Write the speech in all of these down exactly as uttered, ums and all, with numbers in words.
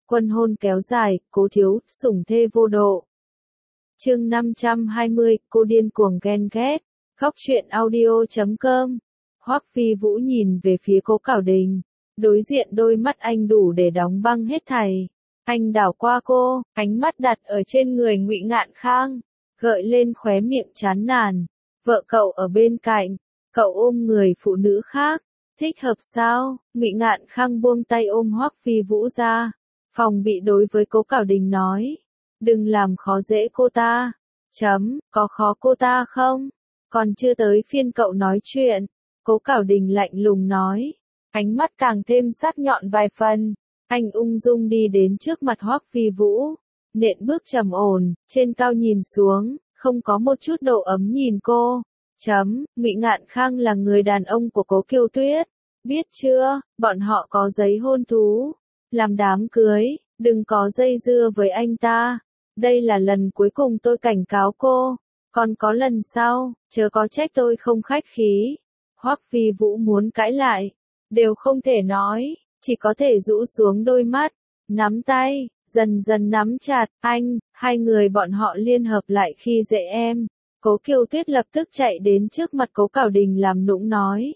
Quân hôn kéo dài, Cố thiếu, sủng thê vô độ. Chương năm trăm hai mươi, cô điên cuồng ghen ghét. Khóc chuyện audio chấm com. Hoắc Phi Vũ nhìn về phía Cố Cảo Đình, đối diện đôi mắt anh đủ để đóng băng hết thảy. Anh đảo qua cô, ánh mắt đặt ở trên người Ngụy Ngạn Khang, gợi lên khóe miệng chán nản. Vợ cậu ở bên cạnh, cậu ôm người phụ nữ khác, thích hợp sao? Ngụy Ngạn Khang buông tay ôm Hoắc Phi Vũ ra, phòng bị đối với Cố Cảo Đình nói, đừng làm khó dễ cô ta. Chấm, có khó cô ta không? Còn chưa tới phiên cậu nói chuyện. Cố Cảo Đình lạnh lùng nói, ánh mắt càng thêm sắc nhọn vài phần. Anh ung dung đi đến trước mặt Hoắc Phi Vũ, nện bước trầm ổn, trên cao nhìn xuống, không có một chút độ ấm nhìn cô. Chấm, Ngụy Ngạn Khang là người đàn ông của Cố Kiều Tuyết, biết chưa? Bọn họ có giấy hôn thú, làm đám cưới, đừng có dây dưa với anh ta. Đây là lần cuối cùng tôi cảnh cáo cô, còn có lần sau, chớ có trách tôi không khách khí. Hoắc Phi Vũ muốn cãi lại, đều không thể nói, chỉ có thể rũ xuống đôi mắt, nắm tay, dần dần nắm chặt. Anh, hai người bọn họ liên hợp lại khi dễ em. Cố Kiều Tuyết lập tức chạy đến trước mặt Cố Cảo Đình làm nũng nói.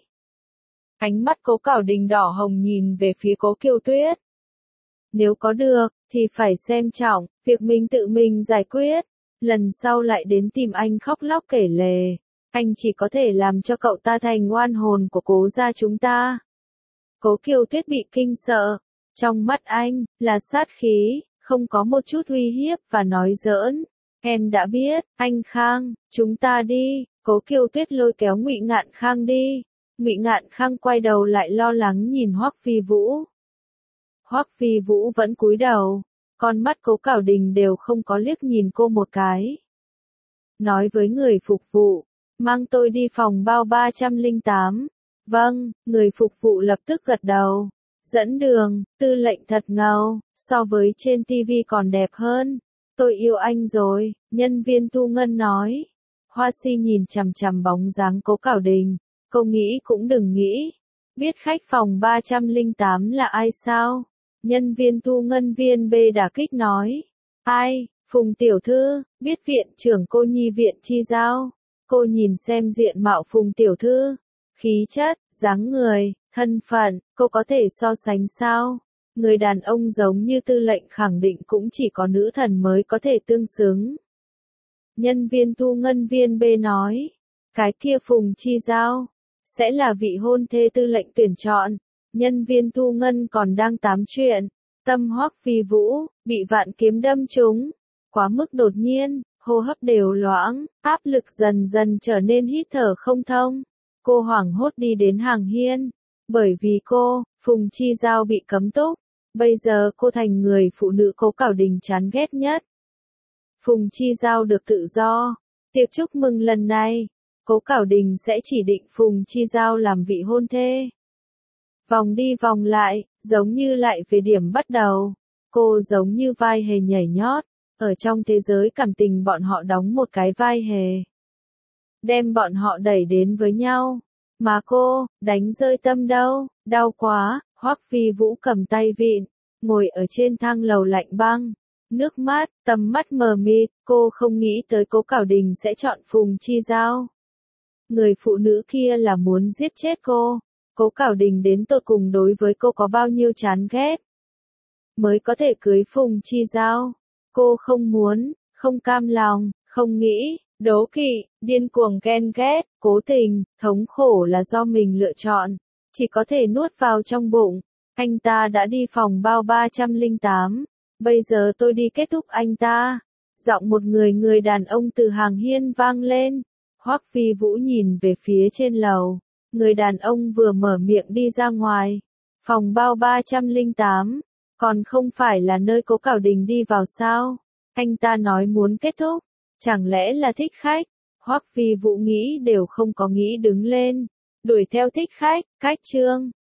Ánh mắt Cố Cảo Đình đỏ hồng nhìn về phía Cố Kiều Tuyết. Nếu có được, thì phải xem trọng, việc mình tự mình giải quyết. Lần sau lại đến tìm anh khóc lóc kể lể, anh chỉ có thể làm cho cậu ta thành oan hồn của Cố gia chúng ta. Cố Kiều Tuyết bị kinh sợ, trong mắt anh, là sát khí, không có một chút uy hiếp và nói giỡn. Em đã biết, anh Khang, chúng ta đi. Cố Kiều Tuyết lôi kéo Ngụy Ngạn Khang đi. Ngụy Ngạn Khang quay đầu lại lo lắng nhìn Hoắc Phi Vũ. Hoắc Phi Vũ vẫn cúi đầu, con mắt Cố Cảo Đình đều không có liếc nhìn cô một cái. Nói với người phục vụ, mang tôi đi phòng bao ba trăm lẻ tám. Vâng, người phục vụ lập tức gật đầu. Dẫn đường, tư lệnh thật ngầu, so với trên ti vi còn đẹp hơn. Tôi yêu anh rồi, nhân viên thu ngân nói. Hoa Si nhìn chằm chằm bóng dáng Cố Cảo Đình, cô nghĩ cũng đừng nghĩ. Biết khách phòng ba trăm lẻ tám là ai sao? Nhân viên thu ngân viên B đả kích nói. Ai? Phùng tiểu thư, biết viện trưởng cô nhi viện chi giao. Cô nhìn xem diện mạo Phùng tiểu thư, khí chất, dáng người, thân phận, cô có thể so sánh sao? Người đàn ông giống như tư lệnh khẳng định cũng chỉ có nữ thần mới có thể tương xứng. Nhân viên thu ngân viên B nói, cái kia Phùng chi giao, sẽ là vị hôn thê tư lệnh tuyển chọn. Nhân viên thu ngân còn đang tám chuyện, tâm Hoắc Phi Vũ, bị vạn kiếm đâm trúng, quá mức đột nhiên, hô hấp đều loãng, áp lực dần dần trở nên hít thở không thông. Cô hoảng hốt đi đến hàng hiên, bởi vì cô, Phùng Chi Giao bị cấm túc, bây giờ cô thành người phụ nữ Cố Cảo Đình chán ghét nhất. Phùng Chi Giao được tự do, tiệc chúc mừng lần này, Cố Cảo Đình sẽ chỉ định Phùng Chi Giao làm vị hôn thê. Vòng đi vòng lại, giống như lại về điểm bắt đầu, cô giống như vai hề nhảy nhót, ở trong thế giới cảm tình bọn họ đóng một cái vai hề. Đem bọn họ đẩy đến với nhau, mà cô, đánh rơi tâm đâu, đau quá. Hoắc Phi Vũ cầm tay vịn, ngồi ở trên thang lầu lạnh băng, nước mắt, tầm mắt mờ mịt, cô không nghĩ tới Cố Cảo Đình sẽ chọn Phùng Chi Giao. Người phụ nữ kia là muốn giết chết cô. Cố Cảo Đình đến tột cùng đối với cô có bao nhiêu chán ghét, mới có thể cưới Phùng Chi Giao. Cô không muốn, không cam lòng, không nghĩ, đố kỵ, điên cuồng ghen ghét, cố tình, thống khổ là do mình lựa chọn, chỉ có thể nuốt vào trong bụng. Anh ta đã đi phòng bao ba trăm lẻ tám, bây giờ tôi đi kết thúc anh ta. Giọng một người người đàn ông từ hàng hiên vang lên. Hoắc Phi Vũ nhìn về phía trên lầu, người đàn ông vừa mở miệng đi ra ngoài. Phòng bao ba trăm lẻ tám, còn không phải là nơi Cố Cảo Đình đi vào sao? Anh ta nói muốn kết thúc, chẳng lẽ là thích khách? Hoắc Phi Vũ nghĩ đều không có nghĩ đứng lên, đuổi theo thích khách. Cách chương